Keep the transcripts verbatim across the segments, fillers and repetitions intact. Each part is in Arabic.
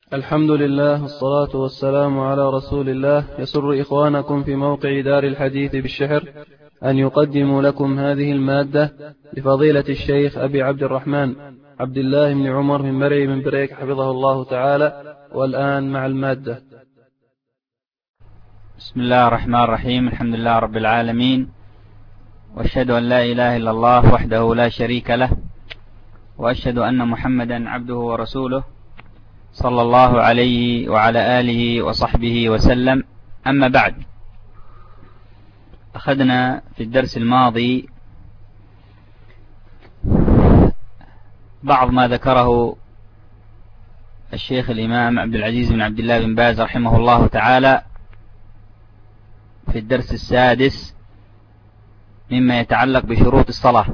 الحمد لله والصلاة والسلام على رسول الله. يسر إخوانكم في موقع دار الحديث بالشحر أن يقدموا لكم هذه المادة لفضيلة الشيخ أبي عبد الرحمن عبد الله بن عمر من مرعي من بريك حفظه الله تعالى. والآن مع المادة. بسم الله الرحمن الرحيم. الحمد لله رب العالمين، وأشهد أن لا إله إلا الله وحده لا شريك له، وأشهد أن محمدا عبده ورسوله صلى الله عليه وعلى آله وصحبه وسلم. أما بعد، أخذنا في الدرس الماضي بعض ما ذكره الشيخ الإمام عبد العزيز بن عبد الله بن باز رحمه الله تعالى في الدرس السادس مما يتعلق بشروط الصلاة،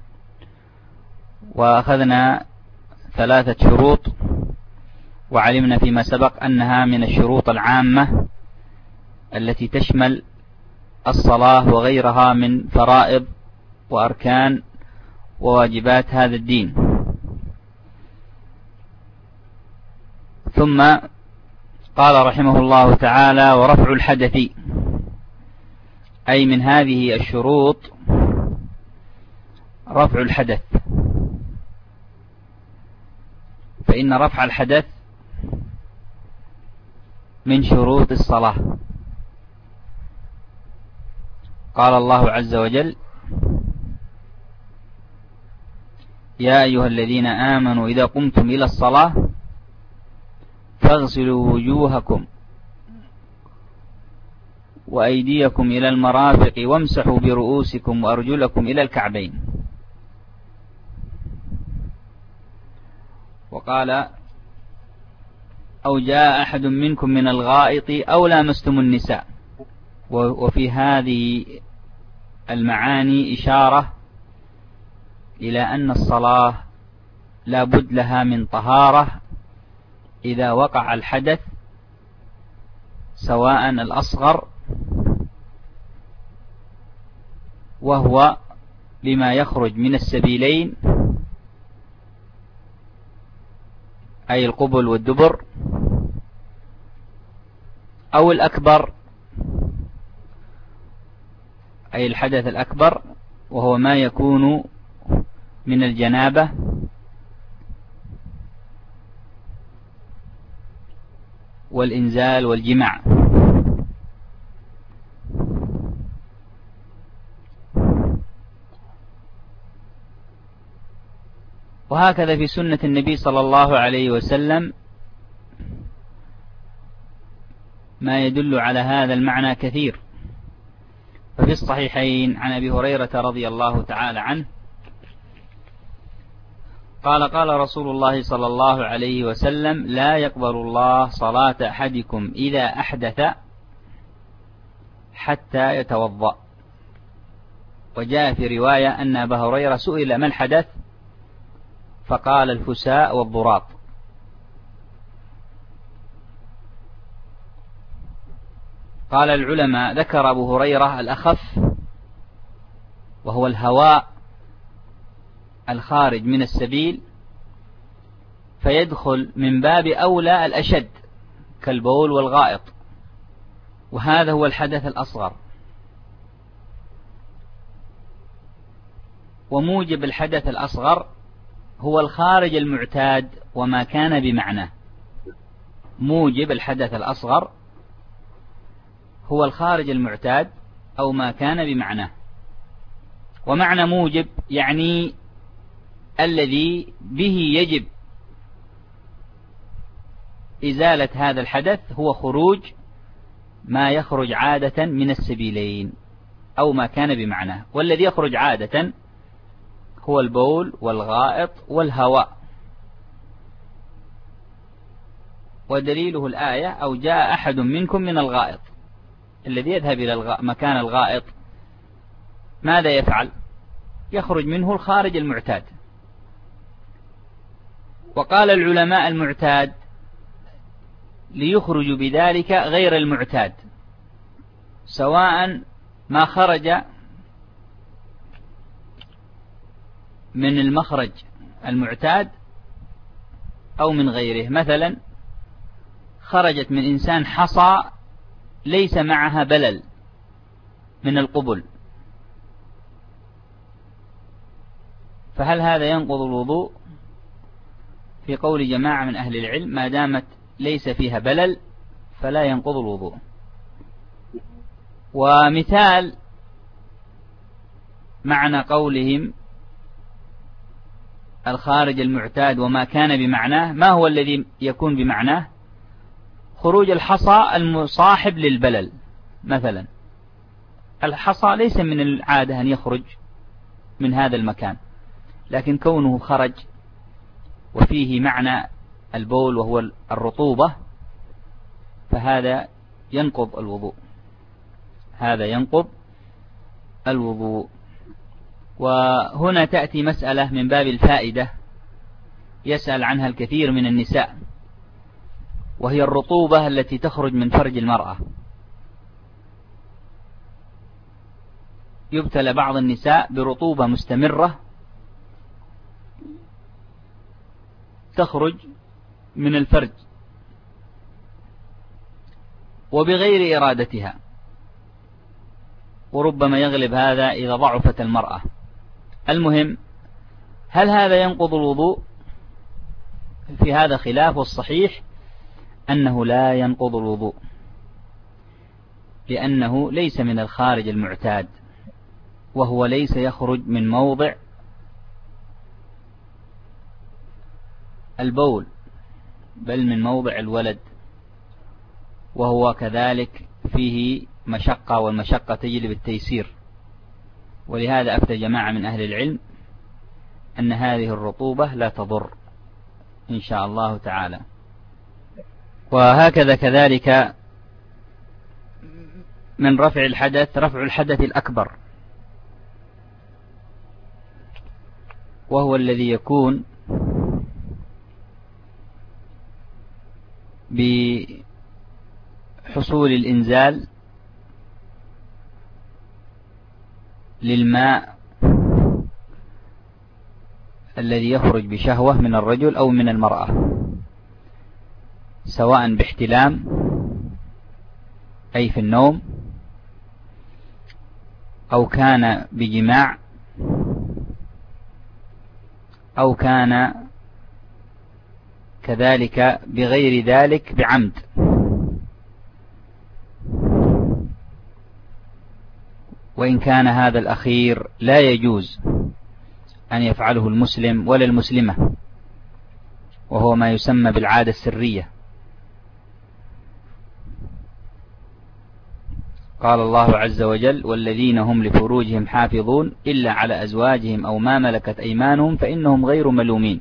وأخذنا ثلاثة شروط، وعلمنا فيما سبق أنها من الشروط العامة التي تشمل الصلاة وغيرها من فرائض وأركان وواجبات هذا الدين. ثم قال رحمه الله تعالى: ورفع الحدث، أي من هذه الشروط رفع الحدث، فإن رفع الحدث من شروط الصلاة. قال الله عز وجل: يا أيها الذين آمنوا إذا قمتم إلى الصلاة فاغسلوا وجوهكم وأيديكم إلى المرافق وامسحوا برؤوسكم وأرجلكم إلى الكعبين. وقال: أو جاء أحد منكم من الغائط أو لامستم النساء. وفي هذه المعاني إشارة إلى أن الصلاة لا بد لها من طهارة إذا وقع الحدث، سواء الأصغر وهو بما يخرج من السبيلين أي القبل والدبر، أو الأكبر أي الحدث الأكبر وهو ما يكون من الجنابة والإنزال والجماع. وهكذا في سنة النبي صلى الله عليه وسلم ما يدل على هذا المعنى كثير. ففي الصحيحين عن أبي هريرة رضي الله تعالى عنه قال: قال رسول الله صلى الله عليه وسلم: لا يقبل الله صلاة أحدكم إذا أحدث حتى يتوضأ. وجاء في رواية أن أبا هريرة سئل: ما الحدث؟ فقال: الفساء والضراط. قال العلماء: ذكر أبو هريرة الأخف وهو الهواء الخارج من السبيل، فيدخل من باب أولى الأشد كالبول والغائط، وهذا هو الحدث الأصغر. وموجب الحدث الأصغر هو الخارج المعتاد وما كان بمعناه. موجب الحدث الأصغر هو الخارج المعتاد أو ما كان بمعناه. ومعنى موجب يعني الذي به يجب إزالة هذا الحدث هو خروج ما يخرج عادة من السبيلين أو ما كان بمعناه. والذي يخرج عادة هو البول والغائط والهواء. ودليله الآية: أو جاء أحد منكم من الغائط. الذي يذهب إلى الغ... مكان الغائط ماذا يفعل؟ يخرج منه الخارج المعتاد. وقال العلماء: المعتاد ليخرج بذلك غير المعتاد، سواء ما خرج من المخرج المعتاد أو من غيره. مثلا خرجت من إنسان حصى ليس معها بلل من القبل، فهل هذا ينقض الوضوء؟ في قول جماعة من أهل العلم ما دامت ليس فيها بلل فلا ينقض الوضوء. ومثال معنى قولهم الخارج المعتاد وما كان بمعناه، ما هو الذي يكون بمعناه؟ خروج الحصى المصاحب للبلل. مثلا الحصى ليس من العادة أن يخرج من هذا المكان، لكن كونه خرج وفيه معنى البول وهو الرطوبة فهذا ينقض الوضوء، هذا ينقض الوضوء. وهنا تأتي مسألة من باب الفائدة يسأل عنها الكثير من النساء، وهي الرطوبة التي تخرج من فرج المرأة. يبتلى بعض النساء برطوبة مستمرة تخرج من الفرج وبغير إرادتها، وربما يغلب هذا إذا ضعفت المرأة. المهم، هل هذا ينقض الوضوء؟ في هذا خلاف، والصحيح أنه لا ينقض الوضوء، لأنه ليس من الخارج المعتاد، وهو ليس يخرج من موضع البول بل من موضع الولد، وهو كذلك فيه مشقة، والمشقة تجلب التيسير. ولهذا أفتى جماعة من أهل العلم أن هذه الرطوبة لا تضر إن شاء الله تعالى. وهكذا كذلك من رفع الحدث رفع الحدث الأكبر، وهو الذي يكون بحصول الإنزال للماء الذي يخرج بشهوة من الرجل أو من المرأة، سواء باحتلام أي في النوم، أو كان بجماع، أو كان كذلك بغير ذلك بعمد. وإن كان هذا الأخير لا يجوز أن يفعله المسلم ولا المسلمة، وهو ما يسمى بالعادة السرية. قال الله عز وجل: والذين هم لفروجهم حافظون إلا على أزواجهم أو ما ملكت أيمانهم فإنهم غير ملومين،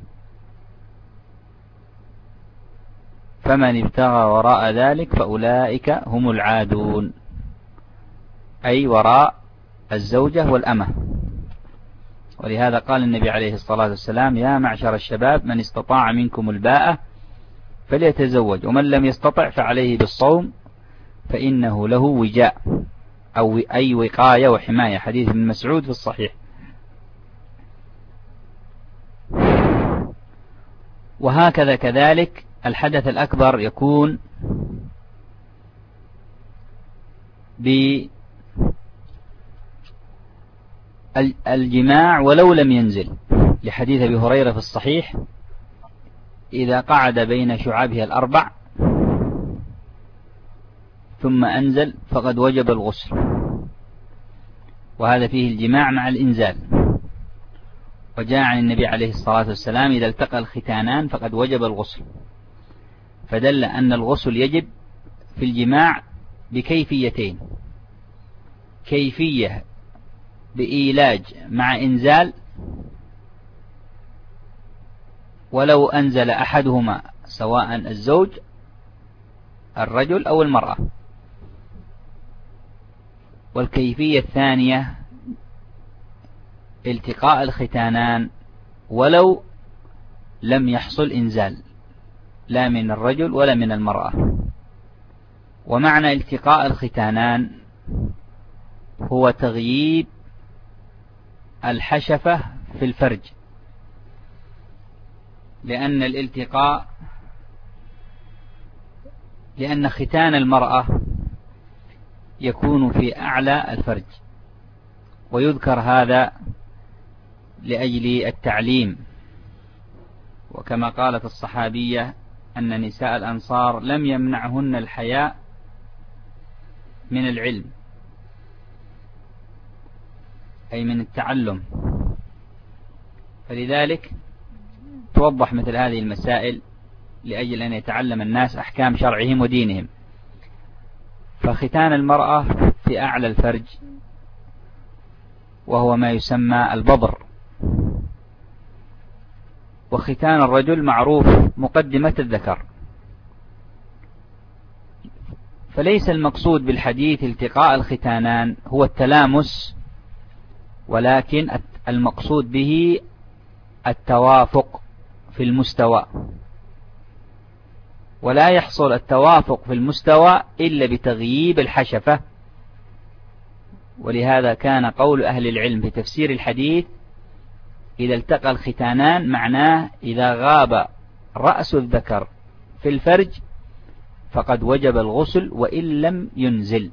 فمن ابتغى وراء ذلك فأولئك هم العادون، أي وراء الزوجة والأمة. ولهذا قال النبي عليه الصلاة والسلام: يا معشر الشباب من استطاع منكم الباءة فليتزوج، ومن لم يستطع فعليه بالصوم فإنه له وجاء، أو أي وقاية وحماية، حديث ابن مسعود في الصحيح. وهكذا كذلك الحدث الأكبر يكون بالجماع ولو لم ينزل، لحديث أبي هريرة في الصحيح: إذا قعد بين شعابها الأربع ثم أنزل فقد وجب الغسل. وهذا فيه الجماع مع الإنزال. وجاء عن النبي عليه الصلاة والسلام: إذا التقى الختانان فقد وجب الغسل. فدل أن الغسل يجب في الجماع بكيفيتين: كيفية بإيلاج مع إنزال، ولو أنزل أحدهما سواء الزوج الرجل أو المرأة. والكيفية الثانية التقاء الختانان ولو لم يحصل إنزال لا من الرجل ولا من المرأة. ومعنى التقاء الختانان هو تغييب الحشفة في الفرج، لأن الالتقاء لأن ختان المرأة يكون في أعلى الفرج، ويذكر هذا لأجل التعليم. وكما قالت الصحابية أن نساء الأنصار لم يمنعهن الحياء من العلم، أي من التعلم، فلذلك توضح مثل هذه المسائل لأجل أن يتعلم الناس أحكام شرعهم ودينهم. فختان المرأة في أعلى الفرج، وهو ما يسمى البضر. وختان الرجل معروف مقدمة الذكر، فليس المقصود بالحديث التقاء الختانان هو التلامس، ولكن المقصود به التوافق في المستوى، ولا يحصل التوافق في المستوى إلا بتغييب الحشفة. ولهذا كان قول أهل العلم في تفسير الحديث إذا التقى الختانان معناه إذا غاب رأس الذكر في الفرج فقد وجب الغسل وإن لم ينزل،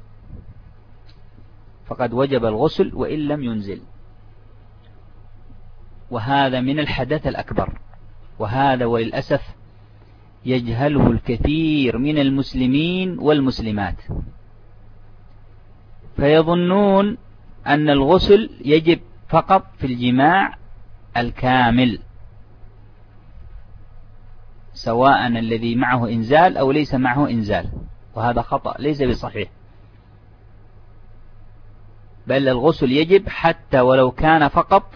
فقد وجب الغسل وإن لم ينزل. وهذا من الحدث الأكبر، وهذا وللأسف يجهله الكثير من المسلمين والمسلمات، فيظنون أن الغسل يجب فقط في الجماع الكامل، سواء الذي معه إنزال أو ليس معه إنزال، وهذا خطأ ليس بصحيح. بل الغسل يجب حتى ولو كان فقط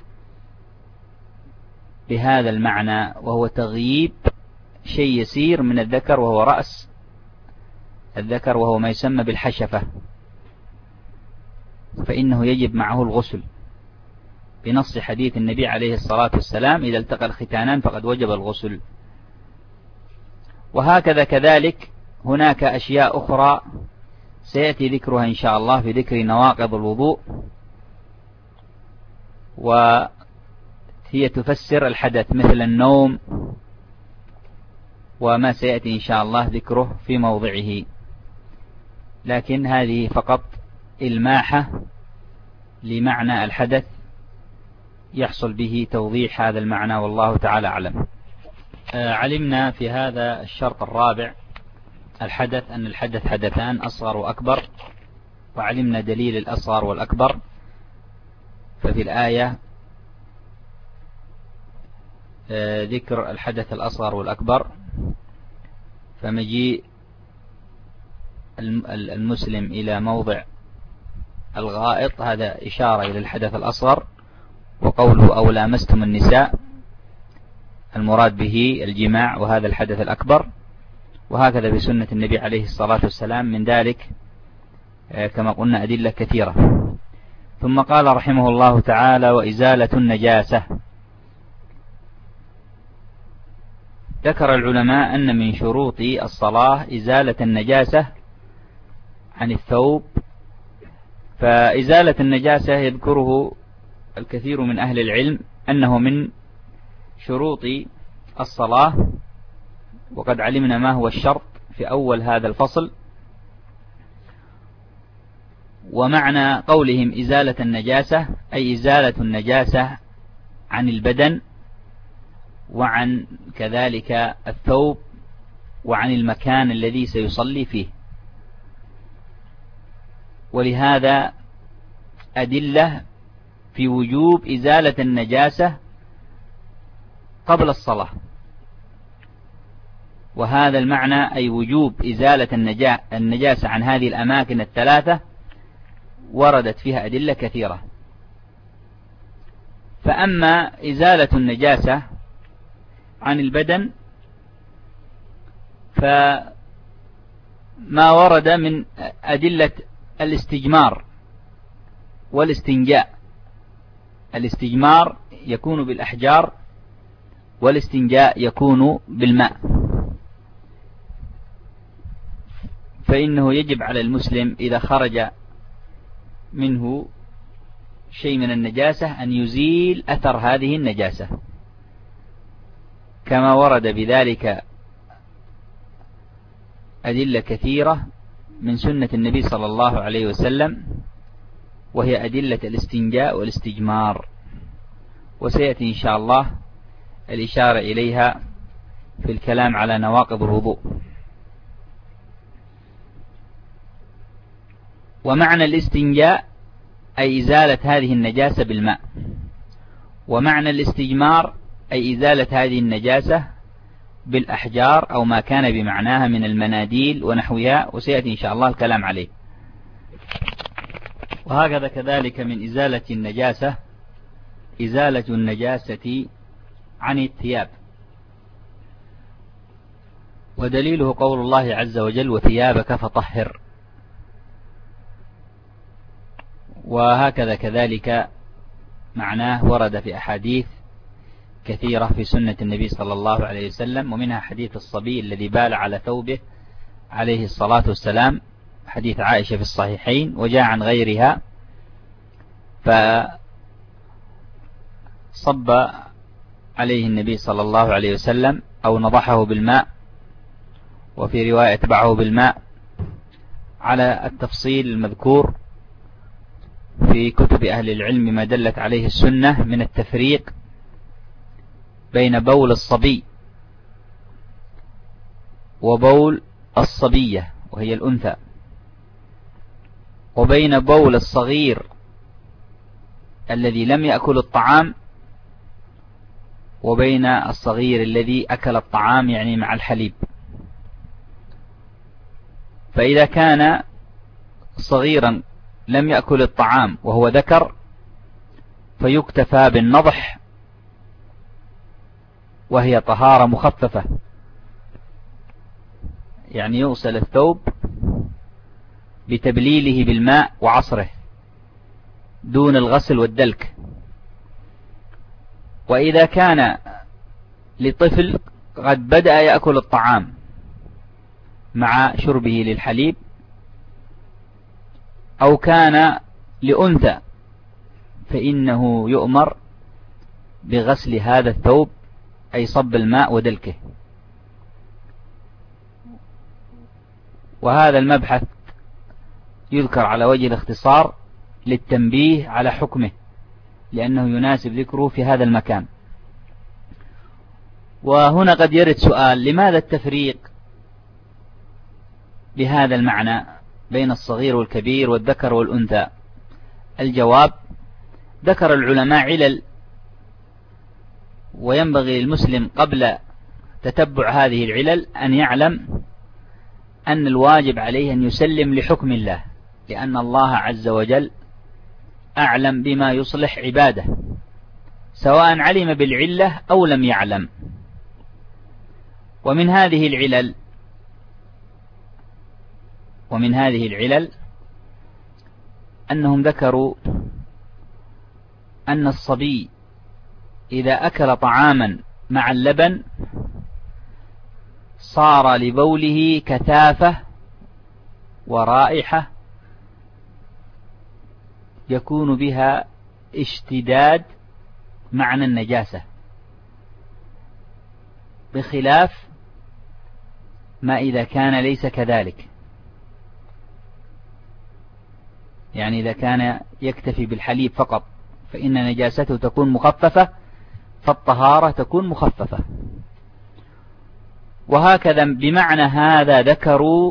بهذا المعنى، وهو تغييب شيء يسير من الذكر وهو رأس الذكر، وهو ما يسمى بالحشفة، فإنه يجب معه الغسل بنص حديث النبي عليه الصلاة والسلام إذا التقى الختانان فقد وجب الغسل. وهكذا كذلك هناك أشياء أخرى سيأتي ذكرها إن شاء الله في ذكر نواقض الوضوء، وهي تفسر الحدث مثل النوم، وما سيأتي إن شاء الله ذكره في موضعه، لكن هذه فقط إلماحة لمعنى الحدث يحصل به توضيح هذا المعنى، والله تعالى أعلم. علمنا في هذا الشرط الرابع الحدث أن الحدث حدثان أصغر وأكبر، وعلمنا دليل الأصغر والأكبر. ففي الآية ذكر الحدث الأصغر والأكبر، فمجيء المسلم إلى موضع الغائط هذا إشارة إلى الحدث الأصغر، وقوله أو لامستم النساء المراد به الجماع، وهذا الحدث الأكبر. وهكذا بسنة النبي عليه الصلاة والسلام من ذلك كما قلنا أدلة كثيرة. ثم قال رحمه الله تعالى وإزالة النجاسة. ذكر العلماء أن من شروط الصلاة إزالة النجاسة عن الثوب، فإزالة النجاسة يذكره الكثير من أهل العلم أنه من شروط الصلاة، وقد علمنا ما هو الشرط في أول هذا الفصل. ومعنى قولهم إزالة النجاسة أي إزالة النجاسة عن البدن، وعن كذلك الثوب، وعن المكان الذي سيصلي فيه. ولهذا أدلة في وجوب إزالة النجاسة قبل الصلاة، وهذا المعنى أي وجوب إزالة النجاسة عن هذه الأماكن الثلاثة وردت فيها أدلة كثيرة. فأما إزالة النجاسة عن البدن فما ورد من أدلة الاستجمار والاستنجاء. الاستجمار يكون بالأحجار، والاستنجاء يكون بالماء. فإنه يجب على المسلم إذا خرج منه شيء من النجاسة أن يزيل أثر هذه النجاسة، كما ورد بذلك أدلة كثيرة من سنة النبي صلى الله عليه وسلم، وهي أدلة الاستنجاء والاستجمار، وسيأتي إن شاء الله الإشارة إليها في الكلام على نواقض الوضوء. ومعنى الاستنجاء أي إزالة هذه النجاسة بالماء، ومعنى الاستجمار أي إزالة هذه النجاسة بالأحجار أو ما كان بمعناها من المناديل ونحوها، وسيأتي إن شاء الله الكلام عليه. وهكذا كذلك من إزالة النجاسة إزالة النجاسة عن الثياب، ودليله قول الله عز وجل وثيابك فطهر. وهكذا كذلك معناه ورد في أحاديث كثيرة في سنة النبي صلى الله عليه وسلم، ومنها حديث الصبي الذي بال على ثوبه عليه الصلاة والسلام، حديث عائشة في الصحيحين، وجاء عن غيرها فصب عليه النبي صلى الله عليه وسلم أو نضحه بالماء، وفي رواية اتبعه بالماء، على التفصيل المذكور في كتب أهل العلم ما دلت عليه السنة من التفريق بين بول الصبي وبول الصبية وهي الأنثى، وبين بول الصغير الذي لم يأكل الطعام وبين الصغير الذي أكل الطعام يعني مع الحليب. فإذا كان صغيرا لم يأكل الطعام وهو ذكر فيكتفى بالنضح، وهي طهارة مخففة، يعني يغسل الثوب بتبليله بالماء وعصره دون الغسل والدلك. وإذا كان لطفل قد بدأ يأكل الطعام مع شربه للحليب، أو كان لأنثى، فإنه يؤمر بغسل هذا الثوب أي صب الماء ودلكه. وهذا المبحث يذكر على وجه الاختصار للتنبيه على حكمه، لأنه يناسب ذكره في هذا المكان. وهنا قد يرد سؤال: لماذا التفريق بهذا المعنى بين الصغير والكبير والذكر والأنثى؟ الجواب: ذكر العلماء علل، وينبغي للمسلم قبل تتبع هذه العلل أن يعلم أن الواجب عليه أن يسلم لحكم الله، لأن الله عز وجل أعلم بما يصلح عباده، سواء علم بالعلة أو لم يعلم. ومن هذه العلل ومن هذه العلل أنهم ذكروا أن الصبي إذا أكل طعاما مع اللبن صار لبوله كثافة ورائحة يكون بها اشتداد معنى النجاسة، بخلاف ما إذا كان ليس كذلك. يعني إذا كان يكتفي بالحليب فقط فإن نجاسته تكون مخففة، فالطهارة تكون مخففة. وهكذا بمعنى هذا ذكروا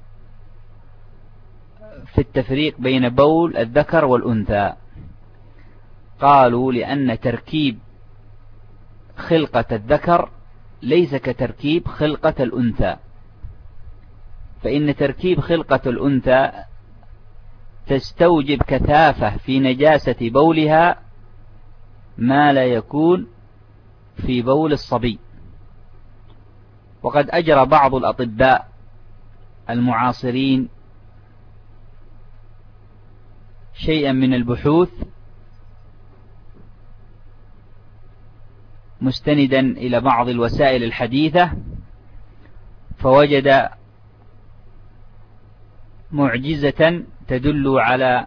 في التفريق بين بول الذكر والأنثى، قالوا لأن تركيب خلقة الذكر ليس كتركيب خلقة الأنثى، فإن تركيب خلقة الأنثى تستوجب كثافة في نجاسة بولها ما لا يكون في بول الصبي. وقد أجرى بعض الأطباء المعاصرين شيئا من البحوث مستندا إلى بعض الوسائل الحديثة، فوجد معجزة تدل على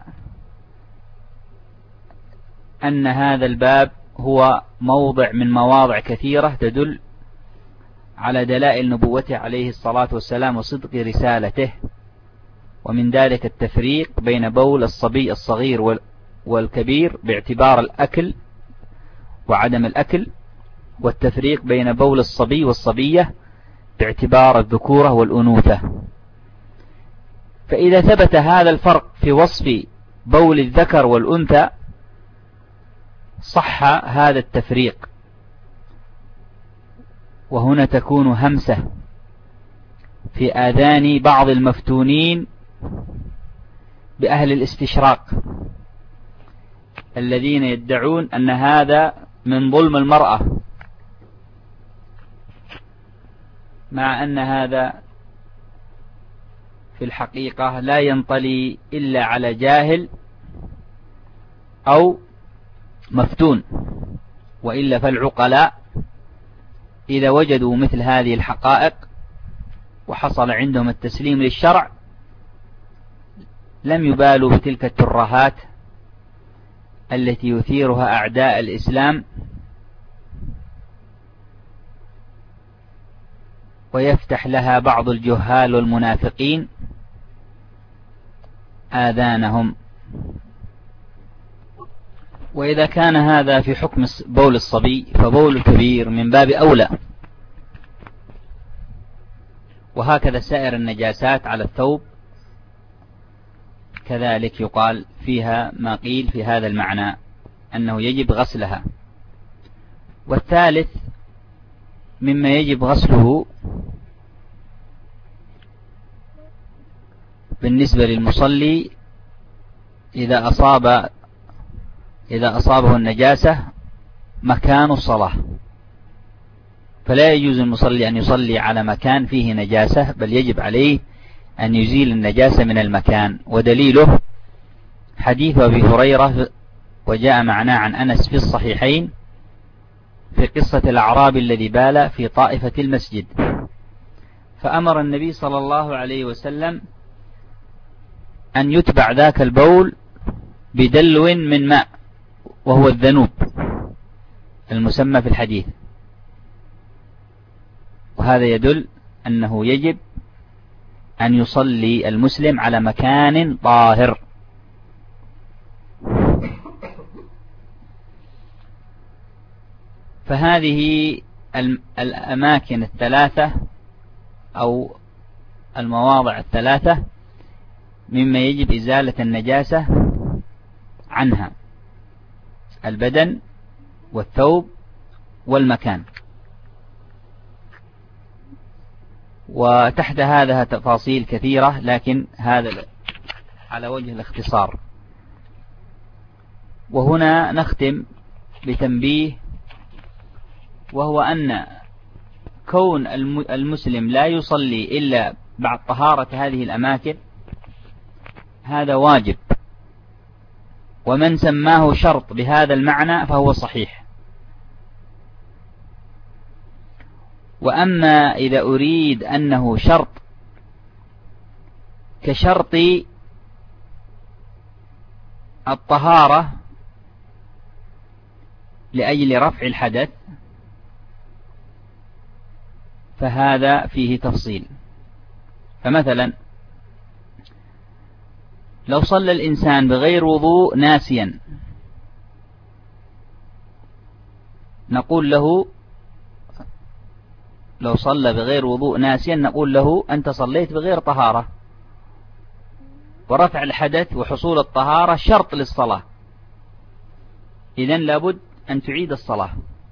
أن هذا الباب هو موضع من مواضع كثيرة تدل على دلائل نبوته عليه الصلاة والسلام وصدق رسالته، ومن ذلك التفريق بين بول الصبي الصغير والكبير باعتبار الأكل وعدم الأكل، والتفريق بين بول الصبي والصبية باعتبار الذكورة والأنوثة. فإذا ثبت هذا الفرق في وصف بول الذكر والأنثى صح هذا التفريق، وهنا تكون همسة في آذان بعض المفتونين بأهل الاستشراق الذين يدعون أن هذا من ظلم المرأة، مع أن هذا في الحقيقة لا ينطلي إلا على جاهل أو مفتون، وإلا فالعقلاء إذا وجدوا مثل هذه الحقائق وحصل عندهم التسليم للشرع لم يبالوا بتلك الترهات التي يثيرها أعداء الإسلام ويفتح لها بعض الجهال والمنافقين آذانهم. وإذا كان هذا في حكم بول الصبي فبول الكبير من باب أولى، وهكذا سائر النجاسات على الثوب كذلك يقال فيها ما قيل في هذا المعنى أنه يجب غسلها. والثالث مما يجب غسله بالنسبة للمصلي إذا أصاب إذا أصابه النجاسة مكان الصلاة، فلا يجوز المصلي أن يصلي على مكان فيه نجاسة، بل يجب عليه أن يزيل النجاسة من المكان. ودليله حديث أبي هريرة وجاء معناه عن أنس في الصحيحين في قصة الأعرابي الذي بال في طائفة المسجد، فأمر النبي صلى الله عليه وسلم أن يتبع ذاك البول بدلو من ماء، وهو الذنوب المسمى في الحديث، وهذا يدل أنه يجب أن يصلي المسلم على مكان طاهر. فهذه الأماكن الثلاثة أو المواضع الثلاثة مما يجب إزالة النجاسة عنها: البدن والثوب والمكان. وتحت هذا تفاصيل كثيرة، لكن هذا على وجه الاختصار. وهنا نختم بتنبيه، وهو أن كون المسلم لا يصلي إلا بعد طهارة هذه الأماكن هذا واجب، ومن سماه شرط بهذا المعنى فهو صحيح. وأما إذا أريد أنه شرط كشرط الطهارة لأجل رفع الحدث فهذا فيه تفصيل. فمثلا لو صلى الإنسان بغير وضوء ناسيا نقول له لو صلى بغير وضوء ناسيا نقول له أنت صليت بغير طهارة، ورفع الحدث وحصول الطهارة شرط للصلاة، إذن لابد أن تعيد الصلاة.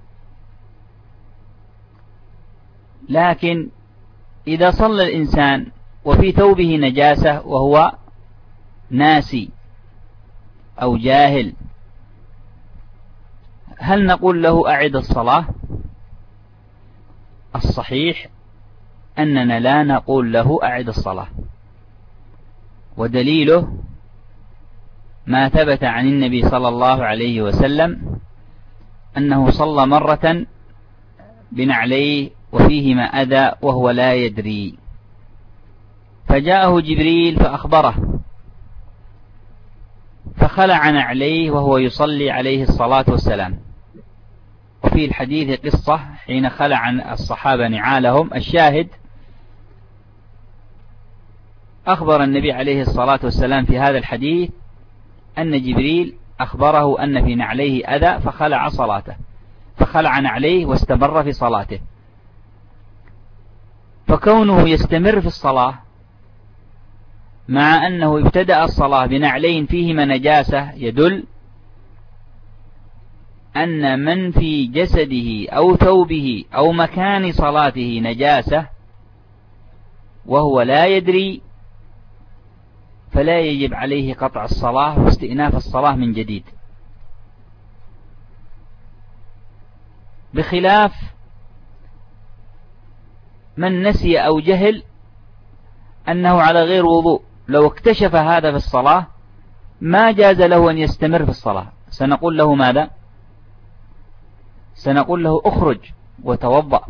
لكن إذا صلى الإنسان وفي ثوبه نجاسة وهو ناسي أو جاهل، هل نقول له أعد الصلاة؟ الصحيح أننا لا نقول له أعد الصلاة، ودليله ما ثبت عن النبي صلى الله عليه وسلم أنه صلى مرة بنعليه وفيهما أذى وهو لا يدري، فجاءه جبريل فأخبره فخلع نعليه وهو يصلي عليه الصلاة والسلام، وفي الحديث قصة حين خلع عن الصحابة نعالهم. الشاهد أخبر النبي عليه الصلاة والسلام في هذا الحديث أن جبريل أخبره أن في نعليه أذى فخلع صلاته فخلع نعليه واستمر في صلاته. فكونه يستمر في الصلاة مع أنه ابتدأ الصلاة بنعلين فيهما نجاسة يدل أن من في جسده أو ثوبه أو مكان صلاته نجاسة وهو لا يدري فلا يجب عليه قطع الصلاة واستئناف الصلاة من جديد، بخلاف من نسي أو جهل أنه على غير وضوء. لو اكتشف هذا في الصلاة ما جاز له أن يستمر في الصلاة. سنقول له ماذا؟ سنقول له اخرج وتوضأ،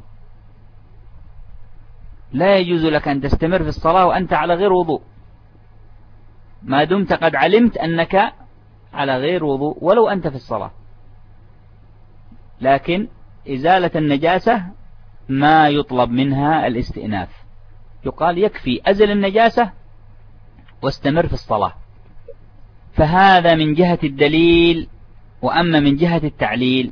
لا يجوز لك أن تستمر في الصلاة وأنت على غير وضوء ما دمت قد علمت أنك على غير وضوء ولو أنت في الصلاة. لكن إزالة النجاسة ما يطلب منها الاستئناف، يقال يكفي أزل النجاسة واستمر في الصلاة. فهذا من جهة الدليل. وأما من جهة التعليل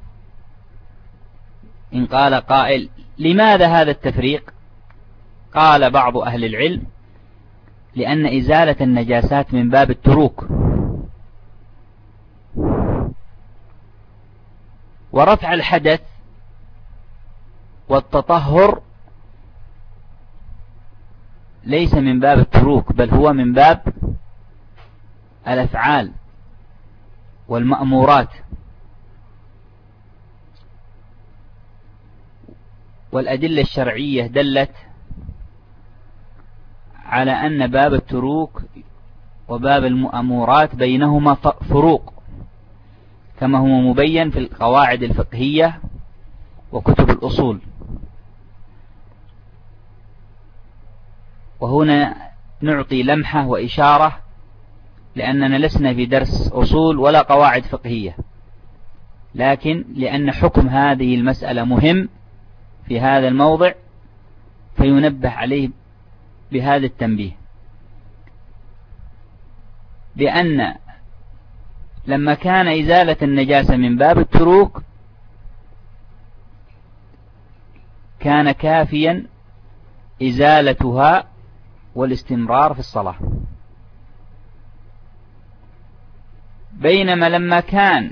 إن قال قائل لماذا هذا التفريق؟ قال بعض أهل العلم لأن إزالة النجاسات من باب التروك، ورفع الحدث والتطهر ليس من باب التروك بل هو من باب الأفعال والمأمورات. والأدلة الشرعية دلت على أن باب التروك وباب المأمورات بينهما فروق كما هو مبين في القواعد الفقهية وكتب الأصول. وهنا نعطي لمحة وإشارة لأننا لسنا في درس أصول ولا قواعد فقهية، لكن لأن حكم هذه المسألة مهم في هذا الموضع فينبه عليه بهذا التنبيه. لأن لما كان إزالة النجاسة من باب التروك كان كافيا إزالتها والاستمرار في الصلاة، بينما لما كان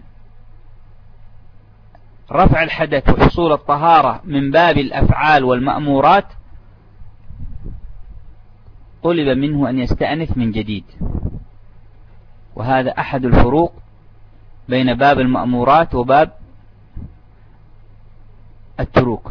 رفع الحدث وحصول الطهارة من باب الأفعال والمأمورات طلب منه أن يستأنف من جديد. وهذا أحد الفروق بين باب المأمورات وباب التروك،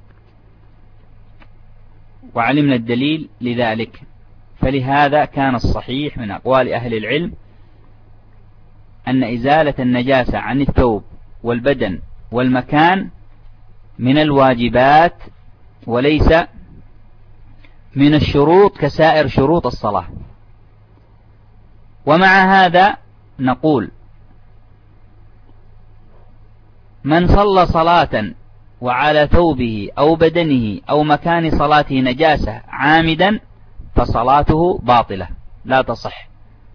وعلمنا الدليل لذلك. فلهذا كان الصحيح من أقوال أهل العلم أن إزالة النجاسة عن الثوب والبدن والمكان من الواجبات وليس من الشروط كسائر شروط الصلاة. ومع هذا نقول من صلى صلاة وعلى ثوبه أو بدنه أو مكان صلاته نجاسة عامدا فصلاته باطلة لا تصح،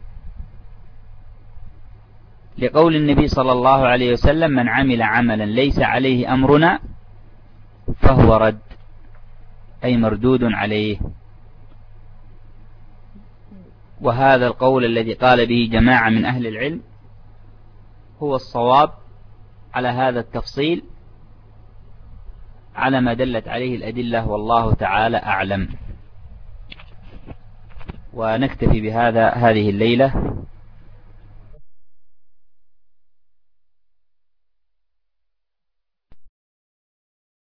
لقول النبي صلى الله عليه وسلم من عمل عملا ليس عليه أمرنا فهو رد، أي مردود عليه. وهذا القول الذي قال به جماعة من أهل العلم هو الصواب على هذا التفصيل على ما دلت عليه الأدلة، والله تعالى أعلم. ونكتفي بهذا هذه الليلة.